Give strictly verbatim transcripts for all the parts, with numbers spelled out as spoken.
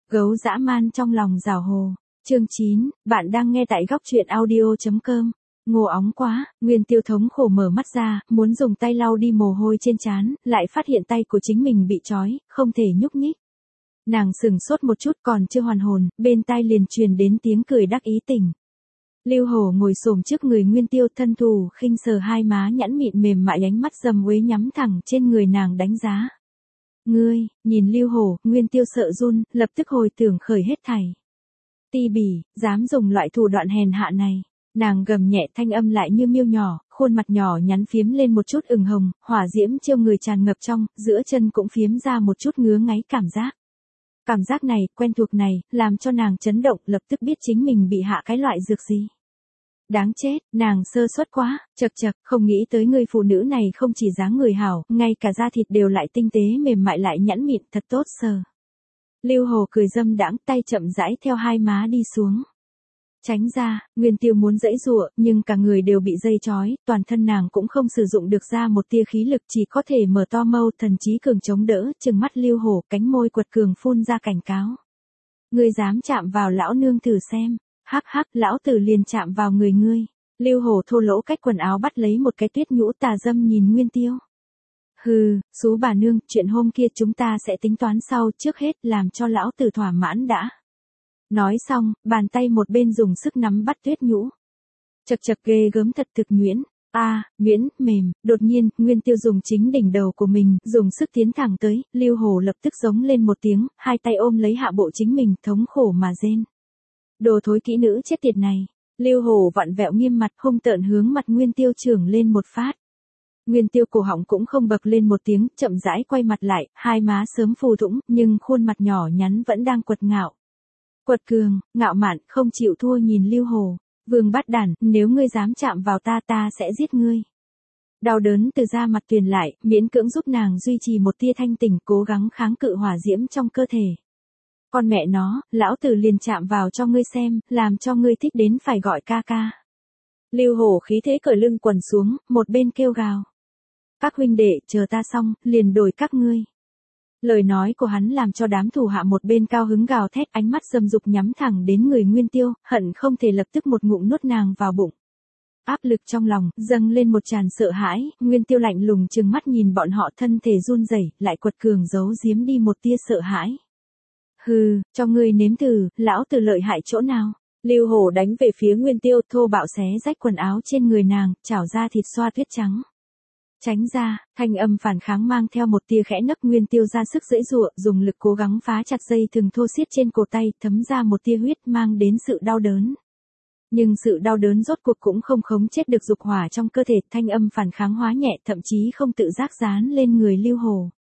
Gấu dã man trong lòng rào hồ. Chương chín, bạn đang nghe tại góc truyện audio chấm com. Ngô óng quá, Nguyên Tiêu thống khổ mở mắt ra, muốn dùng tay lau đi mồ hôi trên trán, lại phát hiện tay của chính mình bị trói, không thể nhúc nhích. Nàng sửng sốt một chút còn chưa hoàn hồn, bên tai liền truyền đến tiếng cười đắc ý tỉnh. Lưu Hổ ngồi xổm trước người Nguyên Tiêu, thân thủ khinh sờ hai má nhẵn mịn mềm mại, ánh mắt dầm uế nhắm thẳng trên người nàng đánh giá. Ngươi, nhìn Lưu Hổ, Nguyên Tiêu sợ run, lập tức hồi tưởng khởi hết thảy. Ti bỉ, dám dùng loại thủ đoạn hèn hạ này. Nàng gầm nhẹ, thanh âm lại như miêu nhỏ, khuôn mặt nhỏ nhắn phiếm lên một chút ửng hồng, hỏa diễm chiêu người tràn ngập trong, giữa chân cũng phiếm ra một chút ngứa ngáy cảm giác. Cảm giác này, quen thuộc này, làm cho nàng chấn động, lập tức biết chính mình bị hạ cái loại dược gì. Đáng chết, nàng sơ suất quá, chật chật, không nghĩ tới người phụ nữ này không chỉ dáng người hảo, ngay cả da thịt đều lại tinh tế mềm mại lại nhẵn mịn, thật tốt sờ. Lưu Hồ cười dâm đãng, tay chậm rãi theo hai má đi xuống. Tránh ra, Nguyên Tiêu muốn giãy giụa, nhưng cả người đều bị dây trói, toàn thân nàng cũng không sử dụng được ra một tia khí lực, chỉ có thể mở to mâu, thần trí cường chống đỡ, trừng mắt Lưu Hổ, cánh môi quật cường phun ra cảnh cáo. Ngươi dám chạm vào lão nương thử xem, hắc hắc, lão tử liền chạm vào người ngươi. Lưu Hổ thô lỗ cách quần áo bắt lấy một cái tuyết nhũ tà dâm nhìn Nguyên Tiêu. Hừ, xú bà nương, chuyện hôm kia chúng ta sẽ tính toán sau, trước hết làm cho lão tử thỏa mãn đã. Nói xong, bàn tay một bên dùng sức nắm bắt tuyết nhũ. Chật chật, ghê gớm thật thực nhuyễn. A, à, nhuyễn, mềm, đột nhiên, Nguyên Tiêu dùng chính đỉnh đầu của mình, dùng sức tiến thẳng tới, Lưu Hổ lập tức giống lên một tiếng, hai tay ôm lấy hạ bộ chính mình, thống khổ mà rên. Đồ thối kỹ nữ chết tiệt này. Lưu Hổ vặn vẹo nghiêm mặt, hung tợn hướng mặt Nguyên Tiêu chưởng lên một phát. Nguyên Tiêu cổ họng cũng không bật lên một tiếng, chậm rãi quay mặt lại, hai má sớm phù thủng, nhưng khuôn mặt nhỏ nhắn vẫn đang quật ngạo. Quật cường, ngạo mạn, không chịu thua nhìn Lưu Hổ. Vương bát đản, nếu ngươi dám chạm vào ta ta sẽ giết ngươi. Đau đớn từ da mặt truyền lại, miễn cưỡng giúp nàng duy trì một tia thanh tỉnh, cố gắng kháng cự hỏa diễm trong cơ thể. Con mẹ nó, lão tử liền chạm vào cho ngươi xem, làm cho ngươi thích đến phải gọi ca ca. Lưu Hổ khí thế cởi lưng quần xuống, một bên kêu gào. Các huynh đệ, chờ ta xong, liền đổi các ngươi. Lời nói của hắn làm cho đám thủ hạ một bên cao hứng gào thét, ánh mắt dâm dục nhắm thẳng đến người Nguyên Tiêu, hận không thể lập tức một ngụm nuốt nàng vào bụng. Áp lực trong lòng, dâng lên một tràn sợ hãi, Nguyên Tiêu lạnh lùng trừng mắt nhìn bọn họ, thân thể run rẩy, lại quật cường giấu giếm đi một tia sợ hãi. Hừ, cho ngươi nếm thử, lão tử lợi hại chỗ nào? Lưu Hổ đánh về phía Nguyên Tiêu, thô bạo xé rách quần áo trên người nàng, chảo ra thịt xoa tuyết trắng. Tránh ra, thanh âm phản kháng mang theo một tia khẽ nấc, Nguyên Tiêu ra sức giãy giụa, dùng lực cố gắng phá chặt dây thừng thô xiết trên cổ tay, thấm ra một tia huyết mang đến sự đau đớn. Nhưng sự đau đớn rốt cuộc cũng không khống chế được dục hỏa trong cơ thể, thanh âm phản kháng hóa nhẹ, thậm chí không tự giác dán lên người Lưu Hổ.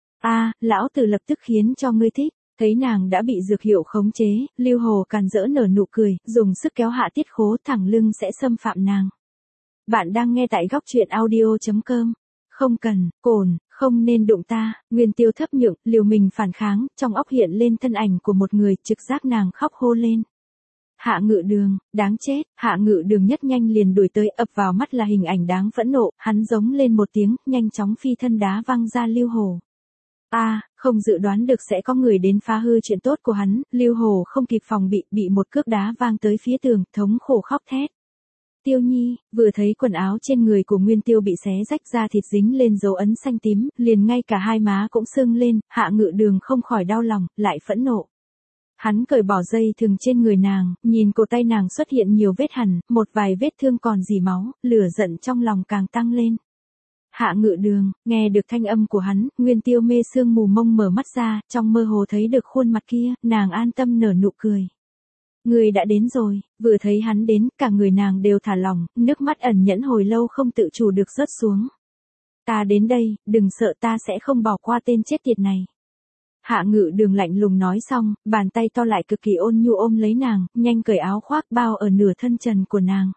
A, lão tử lập tức khiến cho ngươi thích. Thấy nàng đã bị dược hiệu khống chế, Lưu Hổ càn rỡ nở nụ cười, dùng sức kéo hạ tiết khố, thẳng lưng sẽ xâm phạm nàng. Bạn đang nghe tại góc truyện audio chấm com. Không cần, cồn, không nên đụng ta. Nguyên Tiêu thấp nhượng, liều mình phản kháng, trong óc hiện lên thân ảnh của một người, trực giác nàng khóc hô lên. Hạ Ngự Đường, đáng chết. Hạ Ngự Đường nhất nhanh liền đuổi tới, ập vào mắt là hình ảnh đáng phẫn nộ, hắn giống lên một tiếng, nhanh chóng phi thân đá văng ra Lưu Hổ. A, à, không dự đoán được sẽ có người đến phá hư chuyện tốt của hắn, Lưu Hổ không kịp phòng bị, bị một cước đá vang tới phía tường, thống khổ khóc thét. Tiêu Nhi, vừa thấy quần áo trên người của Nguyên Tiêu bị xé rách ra thịt dính lên dấu ấn xanh tím, liền ngay cả hai má cũng sưng lên, Hạ Ngự Đường không khỏi đau lòng, lại phẫn nộ. Hắn cởi bỏ dây thừng trên người nàng, nhìn cổ tay nàng xuất hiện nhiều vết hằn, một vài vết thương còn rỉ máu, lửa giận trong lòng càng tăng lên. Hạ Ngự Đường, nghe được thanh âm của hắn, Nguyên Tiêu mê sương mù mông mở mắt ra, trong mơ hồ thấy được khuôn mặt kia, nàng an tâm nở nụ cười. Người đã đến rồi, vừa thấy hắn đến, cả người nàng đều thả lỏng, nước mắt ẩn nhẫn hồi lâu không tự chủ được rớt xuống. Ta đến đây, đừng sợ, ta sẽ không bỏ qua tên chết tiệt này. Hạ Ngự Đường lạnh lùng nói xong, bàn tay to lại cực kỳ ôn nhu ôm lấy nàng, nhanh cởi áo khoác bao ở nửa thân trần của nàng.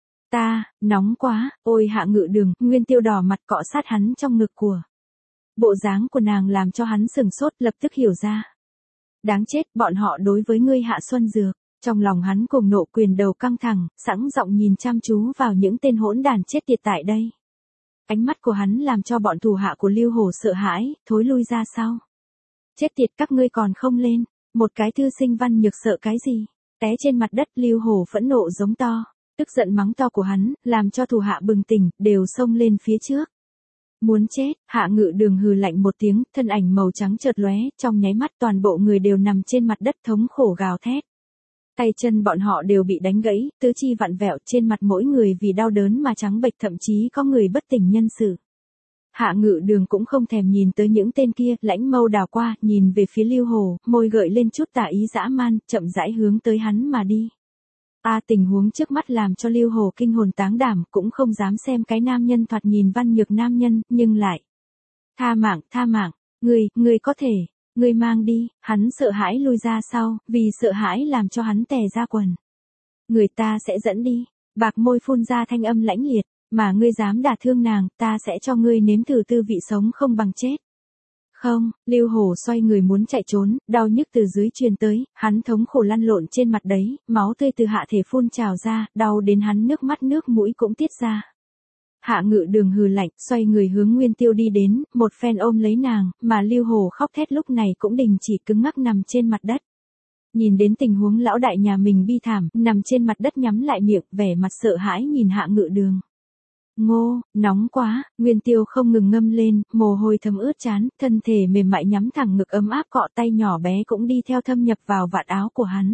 Ta, nóng quá, ôi Hạ Ngự Đường, Nguyên Tiêu đỏ mặt cọ sát hắn trong ngực của. Bộ dáng của nàng làm cho hắn sừng sốt, lập tức hiểu ra. Đáng chết, bọn họ đối với ngươi Hạ Xuân Dược. Trong lòng hắn cùng nộ, quyền đầu căng thẳng, sẵn giọng nhìn chăm chú vào những tên hỗn đàn chết tiệt tại đây. Ánh mắt của hắn làm cho bọn thủ hạ của Lưu Hổ sợ hãi, thối lui ra sau. Chết tiệt, các ngươi còn không lên. Một cái thư sinh văn nhược sợ cái gì? Té trên mặt đất, Lưu Hổ phẫn nộ giống to, tức giận mắng to của hắn, làm cho thủ hạ bừng tỉnh, đều xông lên phía trước. Muốn chết, Hạ Ngự Đường hừ lạnh một tiếng, thân ảnh màu trắng chợt lóe, trong nháy mắt toàn bộ người đều nằm trên mặt đất thống khổ gào thét. Tay chân bọn họ đều bị đánh gãy, tứ chi vặn vẹo, trên mặt mỗi người vì đau đớn mà trắng bệch, thậm chí có người bất tỉnh nhân sự. Hạ Ngự Đường cũng không thèm nhìn tới những tên kia, lãnh mâu đảo qua, nhìn về phía Lưu Hổ, môi gợi lên chút tà ý dã man, chậm rãi hướng tới hắn mà đi. A à, tình huống trước mắt làm cho Lưu Hổ kinh hồn táng đảm, cũng không dám xem cái nam nhân thoạt nhìn văn nhược nam nhân, nhưng lại. Tha mạng, tha mạng, ngươi, ngươi có thể, ngươi mang đi, hắn sợ hãi lui ra sau, vì sợ hãi làm cho hắn tè ra quần. Người ta sẽ dẫn đi, bạc môi phun ra thanh âm lãnh liệt, mà ngươi dám đả thương nàng, ta sẽ cho ngươi nếm thử tư vị sống không bằng chết. Không, Lưu Hổ xoay người muốn chạy trốn, đau nhức từ dưới truyền tới, hắn thống khổ lăn lộn trên mặt đấy, máu tươi từ hạ thể phun trào ra, đau đến hắn nước mắt nước mũi cũng tiết ra. Hạ Ngự Đường hừ lạnh, xoay người hướng Nguyên Tiêu đi đến, một phen ôm lấy nàng, mà Lưu Hổ khóc thét lúc này cũng đình chỉ cứng ngắc nằm trên mặt đất. Nhìn đến tình huống lão đại nhà mình bi thảm, nằm trên mặt đất nhắm lại miệng, vẻ mặt sợ hãi nhìn Hạ Ngự Đường. Ngô, nóng quá, Nguyên Tiêu không ngừng ngâm lên, mồ hôi thấm ướt trán, thân thể mềm mại nhắm thẳng ngực ấm áp, cọ tay nhỏ bé cũng đi theo thâm nhập vào vạt áo của hắn.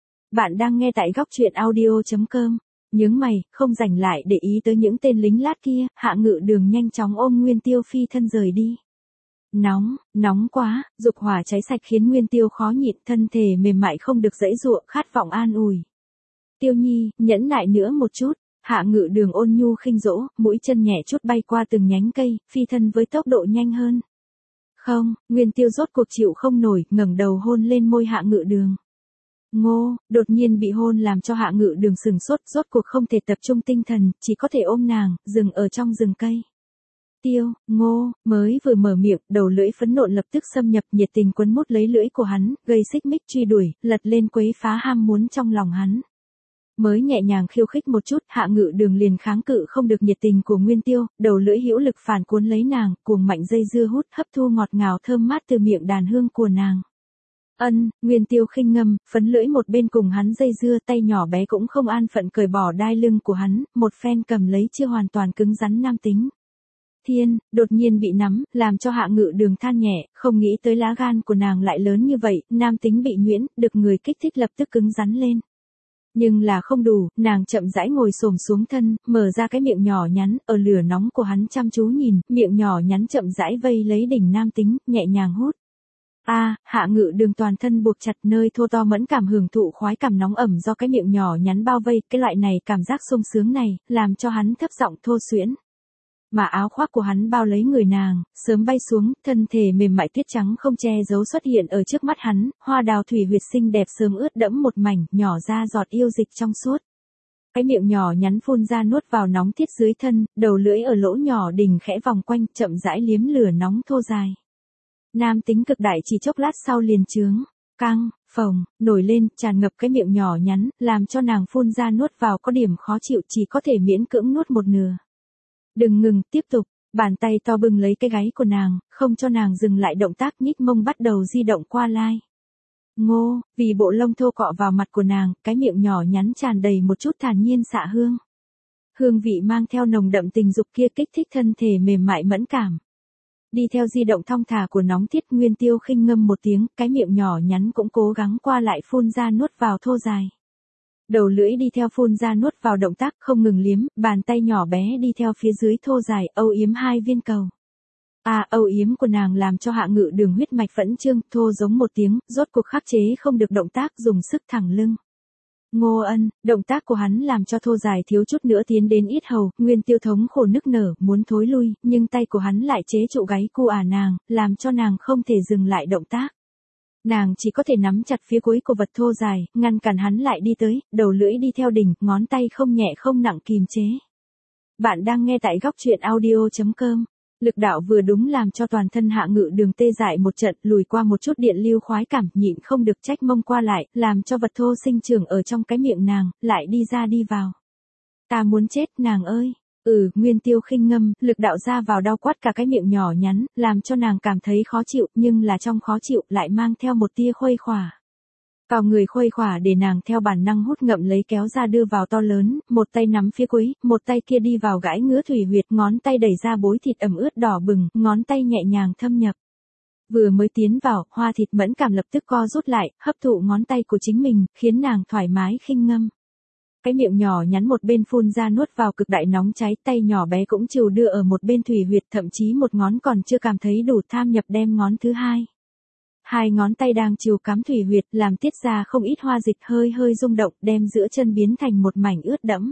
Bạn đang nghe tại góc truyện audio chấm com. Nhướng mày, không rảnh lại để ý tới những tên lính lát kia, Hạ Ngự Đường nhanh chóng ôm Nguyên Tiêu phi thân rời đi. Nóng, nóng quá, dục hỏa cháy sạch khiến Nguyên Tiêu khó nhịn, thân thể mềm mại không được giãy giụa, khát vọng an ủi. Tiêu Nhi, nhẫn nại nữa một chút. Hạ Ngự Đường ôn nhu khinh dỗ, mũi chân nhẹ chút bay qua từng nhánh cây, phi thân với tốc độ nhanh hơn. Không, Nguyên Tiêu rốt cuộc chịu không nổi, ngẩng đầu hôn lên môi Hạ Ngự Đường. Ngô, đột nhiên bị hôn làm cho Hạ Ngự Đường sừng sốt, rốt cuộc không thể tập trung tinh thần, chỉ có thể ôm nàng, dừng ở trong rừng cây. Tiêu, Ngô, mới vừa mở miệng, đầu lưỡi phấn nộn lập tức xâm nhập, nhiệt tình quấn mút lấy lưỡi của hắn, gây xích mích truy đuổi, lật lên quấy phá ham muốn trong lòng hắn. Mới nhẹ nhàng khiêu khích một chút, Hạ Ngự Đường liền kháng cự không được nhiệt tình của Nguyên Tiêu, đầu lưỡi hữu lực phản cuốn lấy nàng, cuồng mạnh dây dưa hút, hấp thu ngọt ngào thơm mát từ miệng đàn hương của nàng. Ân, Nguyên Tiêu khinh ngâm, phấn lưỡi một bên cùng hắn dây dưa, tay nhỏ bé cũng không an phận cởi bỏ đai lưng của hắn, một phen cầm lấy chưa hoàn toàn cứng rắn nam tính. Thiên, đột nhiên bị nắm, làm cho Hạ Ngự Đường than nhẹ, không nghĩ tới lá gan của nàng lại lớn như vậy, nam tính bị nhuyễn, được người kích thích lập tức cứng rắn lên. Nhưng là không đủ, nàng chậm rãi ngồi xổm xuống thân, mở ra cái miệng nhỏ nhắn, ở lửa nóng của hắn chăm chú nhìn, miệng nhỏ nhắn chậm rãi vây lấy đỉnh nam tính, nhẹ nhàng hút. A, à, Hạ Ngự Đường toàn thân buộc chặt, nơi thô to mẫn cảm hưởng thụ khoái cảm nóng ẩm do cái miệng nhỏ nhắn bao vây, cái loại này cảm giác sung sướng này, làm cho hắn thấp giọng thô xuyễn. Mà áo khoác của hắn bao lấy người nàng, sớm bay xuống, thân thể mềm mại tuyết trắng không che giấu xuất hiện ở trước mắt hắn, hoa đào thủy huyệt xinh đẹp sớm ướt đẫm một mảnh, nhỏ ra giọt yêu dịch trong suốt. Cái miệng nhỏ nhắn phun ra nuốt vào nóng thiết dưới thân, đầu lưỡi ở lỗ nhỏ đỉnh khẽ vòng quanh, chậm rãi liếm lửa nóng thô dài. Nam tính cực đại chỉ chốc lát sau liền trướng, căng, phồng, nổi lên, tràn ngập cái miệng nhỏ nhắn, làm cho nàng phun ra nuốt vào có điểm khó chịu, chỉ có thể miễn cưỡng nuốt một nửa. Đừng ngừng, tiếp tục, bàn tay to bưng lấy cái gáy của nàng, không cho nàng dừng lại động tác, nhích mông bắt đầu di động qua lai. Ngô, vì bộ lông thô cọ vào mặt của nàng, cái miệng nhỏ nhắn tràn đầy một chút thản nhiên xạ hương. Hương vị mang theo nồng đậm tình dục kia kích thích thân thể mềm mại mẫn cảm. Đi theo di động thong thả của nóng thiết, Nguyên Tiêu khinh ngâm một tiếng, cái miệng nhỏ nhắn cũng cố gắng qua lại phun ra nuốt vào thô dài. Đầu lưỡi đi theo phun ra nuốt vào động tác không ngừng liếm, bàn tay nhỏ bé đi theo phía dưới thô dài, âu yếm hai viên cầu. À, âu yếm của nàng làm cho Hạ Ngự Đường huyết mạch phẫn trương, thô giống một tiếng, rốt cuộc khắc chế không được động tác, dùng sức thẳng lưng. Ngô Ân, động tác của hắn làm cho thô dài thiếu chút nữa tiến đến yết hầu, Nguyên Tiêu thống khổ nức nở, muốn thối lui, nhưng tay của hắn lại chế trụ gáy cu ả nàng, làm cho nàng không thể dừng lại động tác. Nàng chỉ có thể nắm chặt phía cuối của vật thô dài, ngăn cản hắn lại đi tới, đầu lưỡi đi theo đỉnh, ngón tay không nhẹ không nặng kìm chế. Bạn đang nghe tại góc truyện audio chấm com. Lực đạo vừa đúng làm cho toàn thân Hạ Ngự Đường tê dại một trận, lùi qua một chút điện lưu khoái cảm, nhịn không được trách mông qua lại, làm cho vật thô sinh trưởng ở trong cái miệng nàng, lại đi ra đi vào. Ta muốn chết, nàng ơi. Ừ, Nguyên Tiêu khinh ngâm, lực đạo ra vào đau quát cả cái miệng nhỏ nhắn, làm cho nàng cảm thấy khó chịu, nhưng là trong khó chịu lại mang theo một tia khuây khỏa. Cào người khuây khỏa để nàng theo bản năng hút ngậm lấy kéo ra đưa vào to lớn, một tay nắm phía cuối, một tay kia đi vào gãi ngứa thủy huyệt, ngón tay đẩy ra bối thịt ẩm ướt đỏ bừng, ngón tay nhẹ nhàng thâm nhập. Vừa mới tiến vào, hoa thịt mẫn cảm lập tức co rút lại, hấp thụ ngón tay của chính mình, khiến nàng thoải mái khinh ngâm. Cái miệng nhỏ nhắn một bên phun ra nuốt vào cực đại nóng cháy, tay nhỏ bé cũng chịu đưa ở một bên thủy huyệt, thậm chí một ngón còn chưa cảm thấy đủ tham nhập đem ngón thứ hai. Hai ngón tay đang chiều cắm thủy huyệt, làm tiết ra không ít hoa dịch hơi hơi rung động, đem giữa chân biến thành một mảnh ướt đẫm.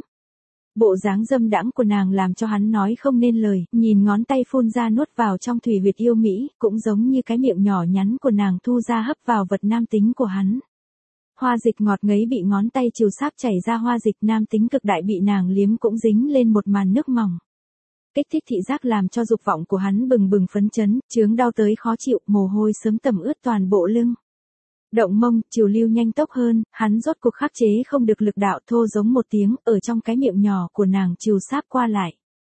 Bộ dáng dâm đãng của nàng làm cho hắn nói không nên lời, nhìn ngón tay phun ra nuốt vào trong thủy huyệt yêu mỹ, cũng giống như cái miệng nhỏ nhắn của nàng thu ra hấp vào vật nam tính của hắn. Hoa dịch ngọt ngấy bị ngón tay chiều sáp chảy ra, hoa dịch nam tính cực đại bị nàng liếm cũng dính lên một màn nước mỏng. Kích thích thị giác làm cho dục vọng của hắn bừng bừng phấn chấn, chướng đau tới khó chịu, mồ hôi sớm tẩm ướt toàn bộ lưng. Động mông, chiều lưu nhanh tốc hơn, hắn rốt cuộc khắc chế không được lực đạo, thô giống một tiếng, ở trong cái miệng nhỏ của nàng chiều sáp qua lại.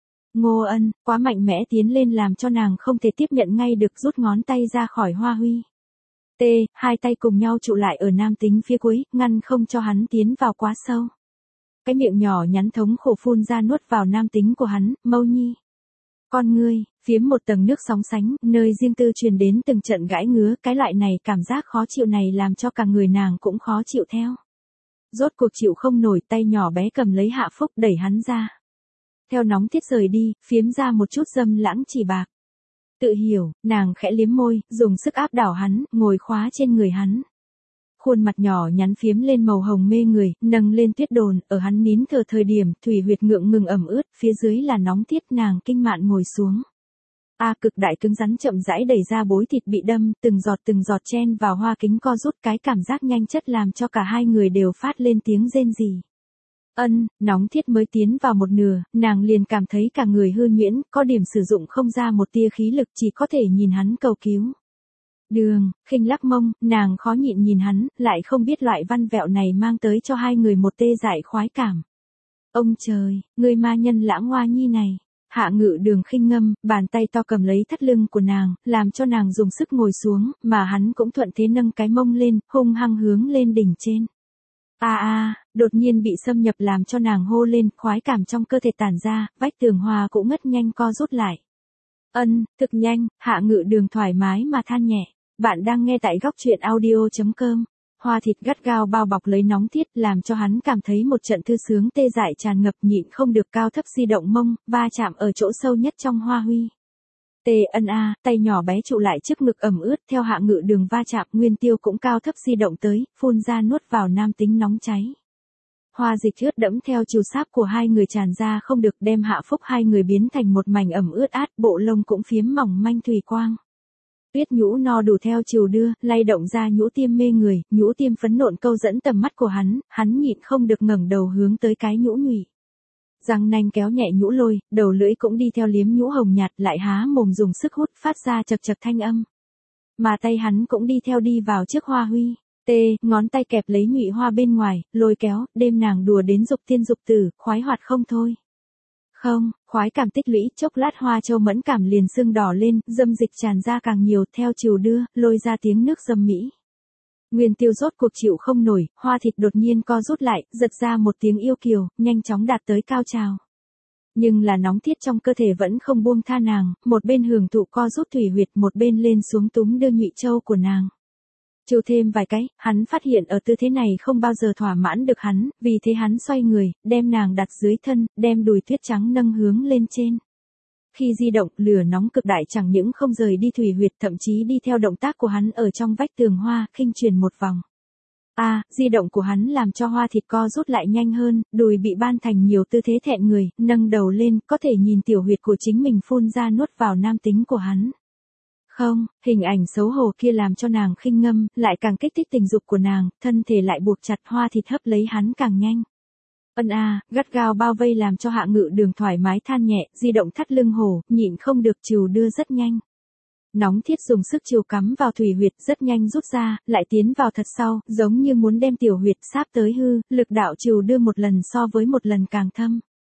Ngô Ân, quá mạnh mẽ tiến lên làm cho nàng không thể tiếp nhận ngay được, rút ngón tay ra khỏi hoa huy. T, hai tay cùng nhau trụ lại ở nam tính phía cuối, ngăn không cho hắn tiến vào quá sâu. Cái miệng nhỏ nhắn thống khổ phun ra nuốt vào nam tính của hắn, mâu nhi. Con ngươi, phiếm một tầng nước sóng sánh, nơi riêng tư truyền đến từng trận gãi ngứa, cái loại này cảm giác khó chịu này làm cho cả người nàng cũng khó chịu theo. Rốt cuộc chịu không nổi, tay nhỏ bé cầm lấy Hạ Phúc đẩy hắn ra. Theo nóng tiết rời đi, phiếm ra một chút dâm lãng chỉ bạc. Tự hiểu, nàng khẽ liếm môi, dùng sức áp đảo hắn, ngồi khóa trên người hắn. Khuôn mặt nhỏ nhắn phiếm lên màu hồng mê người, nâng lên tuyết đồn, ở hắn nín thở thời điểm, thủy huyệt ngượng ngừng ẩm ướt, phía dưới là nóng tiết, nàng kinh mạn ngồi xuống. A cực đại cứng rắn chậm rãi đẩy ra bối thịt bị đâm, từng giọt từng giọt chen vào hoa kính co rút, cái cảm giác nhanh chất làm cho cả hai người đều phát lên tiếng rên rỉ. Ân, nóng thiết mới tiến vào một nửa, nàng liền cảm thấy cả người hư nhuyễn, có điểm sử dụng không ra một tia khí lực, chỉ có thể nhìn hắn cầu cứu. Đường, khinh lắc mông, nàng khó nhịn nhìn hắn, lại không biết loại văn vẹo này mang tới cho hai người một tê dại khoái cảm. Ông trời, người ma nhân lãng hoa nhi này. Hạ Ngự Đường khinh ngâm, bàn tay to cầm lấy thắt lưng của nàng, làm cho nàng dùng sức ngồi xuống, mà hắn cũng thuận thế nâng cái mông lên, hung hăng hướng lên đỉnh trên. A a, đột nhiên bị xâm nhập làm cho nàng hô lên, khoái cảm trong cơ thể tản ra, vách tường hoa cũng ngất nhanh co rút lại. Ân, thực nhanh, Hạ Ngự Đường thoải mái mà than nhẹ. Bạn đang nghe tại góc truyện audio chấm com. Hoa thịt gắt gao bao bọc lấy nóng tiết, làm cho hắn cảm thấy một trận thư sướng tê dại tràn ngập, nhịn không được cao thấp di động mông, va chạm ở chỗ sâu nhất trong hoa huy. Tê ân a, tay nhỏ bé trụ lại trước ngực ẩm ướt, theo Hạ Ngự Đường va chạm, Nguyên Tiêu cũng cao thấp di động tới, phun ra nuốt vào nam tính nóng cháy. Hoa dịch ướt đẫm theo chiều sáp của hai người tràn ra không được, đem Hạ Phúc hai người biến thành một mảnh ẩm ướt át, bộ lông cũng phiếm mỏng manh thủy quang. Tuyết nhũ no đủ theo chiều đưa, lay động ra nhũ tiêm mê người, nhũ tiêm phấn nộn câu dẫn tầm mắt của hắn, hắn nhịn không được ngẩng đầu hướng tới cái nhũ nhụy. Răng nanh kéo nhẹ nhũ lôi, đầu lưỡi cũng đi theo liếm nhũ hồng nhạt, lại há mồm dùng sức hút, phát ra chật chật thanh âm. Mà tay hắn cũng đi theo đi vào trước hoa huy. Tê, ngón tay kẹp lấy nhụy hoa bên ngoài, lôi kéo, đêm nàng đùa đến dục tiên dục tử, khoái hoạt không thôi. Không, khoái cảm tích lũy, chốc lát hoa châu mẫn cảm liền sưng đỏ lên, dâm dịch tràn ra càng nhiều, theo chiều đưa, lôi ra tiếng nước dâm mỹ. Nguyên Tiêu rốt cuộc chịu không nổi, hoa thịt đột nhiên co rút lại, giật ra một tiếng yêu kiều, nhanh chóng đạt tới cao trào. Nhưng là nóng tiết trong cơ thể vẫn không buông tha nàng, một bên hưởng thụ co rút thủy huyệt, một bên lên xuống túm đưa nhụy châu của nàng. Chiều thêm vài cái, hắn phát hiện ở tư thế này không bao giờ thỏa mãn được hắn, vì thế hắn xoay người, đem nàng đặt dưới thân, đem đùi tuyết trắng nâng hướng lên trên. Khi di động, lửa nóng cực đại chẳng những không rời đi thủy huyệt, thậm chí đi theo động tác của hắn ở trong vách tường hoa, khinh truyền một vòng. A, à, di động của hắn làm cho hoa thịt co rút lại nhanh hơn, đùi bị ban thành nhiều tư thế thẹn người, nâng đầu lên, có thể nhìn tiểu huyệt của chính mình phun ra nuốt vào nam tính của hắn. Không, hình ảnh xấu hổ kia làm cho nàng khinh ngâm, lại càng kích thích tình dục của nàng, thân thể lại buộc chặt, hoa thịt hấp lấy hắn càng nhanh. Ân a, à, gắt gao bao vây làm cho Hạ Ngự Đường thoải mái than nhẹ, di động thắt lưng hổ, nhịn không được chiều đưa rất nhanh. Nóng thiết dùng sức chiều cắm vào thủy huyệt, rất nhanh rút ra, lại tiến vào thật sau, giống như muốn đem tiểu huyệt sáp tới hư, lực đạo chiều đưa một lần so với một lần càng thâm.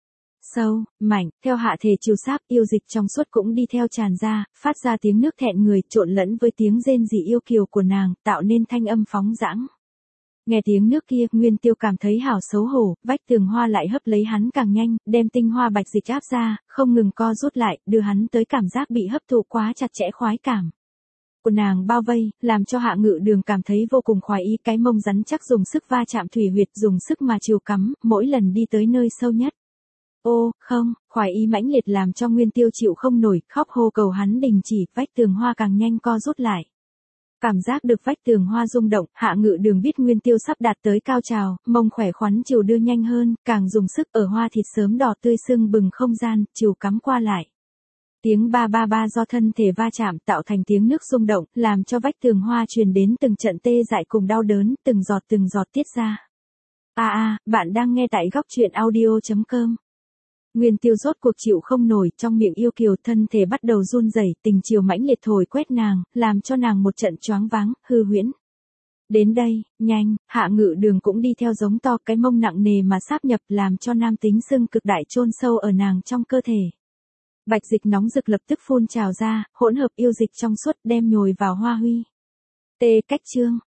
Sâu, mạnh, theo hạ thể chiều sáp, yêu dịch trong suốt cũng đi theo tràn ra, phát ra tiếng nước thẹn người trộn lẫn với tiếng rên rỉ yêu kiều của nàng, tạo nên thanh âm phóng dãng. Nghe tiếng nước kia, Nguyên Tiêu cảm thấy hảo xấu hổ, vách tường hoa lại hấp lấy hắn càng nhanh, đem tinh hoa bạch dịch áp ra, không ngừng co rút lại, đưa hắn tới cảm giác bị hấp thụ quá chặt chẽ khoái cảm của nàng bao vây, làm cho Hạ Ngự Đường cảm thấy vô cùng khoái ý, cái mông rắn chắc dùng sức va chạm thủy huyệt, dùng sức mà chiều cắm, mỗi lần đi tới nơi sâu nhất. Ô, không, khoái ý mãnh liệt làm cho Nguyên Tiêu chịu không nổi, khóc hô cầu hắn đình chỉ, vách tường hoa càng nhanh co rút lại. Cảm giác được vách tường hoa rung động, Hạ Ngự Đường biết Nguyên Tiêu sắp đạt tới cao trào, mông khỏe khoắn chiều đưa nhanh hơn, càng dùng sức ở hoa thịt sớm đỏ tươi sưng bừng không gian, chiều cắm qua lại. Tiếng ba ba ba do thân thể va chạm tạo thành tiếng nước rung động, làm cho vách tường hoa truyền đến từng trận tê dại cùng đau đớn, từng giọt từng giọt tiết ra. A a, bạn đang nghe tại góc truyện audio chấm com. Nguyên Tiêu rốt cuộc chịu không nổi, trong miệng yêu kiều, thân thể bắt đầu run rẩy, tình chiều mãnh liệt thổi quét nàng, làm cho nàng một trận choáng váng, hư huyễn. Đến đây, nhanh, Hạ Ngự Đường cũng đi theo giống to, cái mông nặng nề mà sáp nhập, làm cho nam tính sưng cực đại chôn sâu ở nàng trong cơ thể. Bạch dịch nóng rực lập tức phun trào ra, hỗn hợp yêu dịch trong suốt đem nhồi vào hoa huy. Tê cách chương,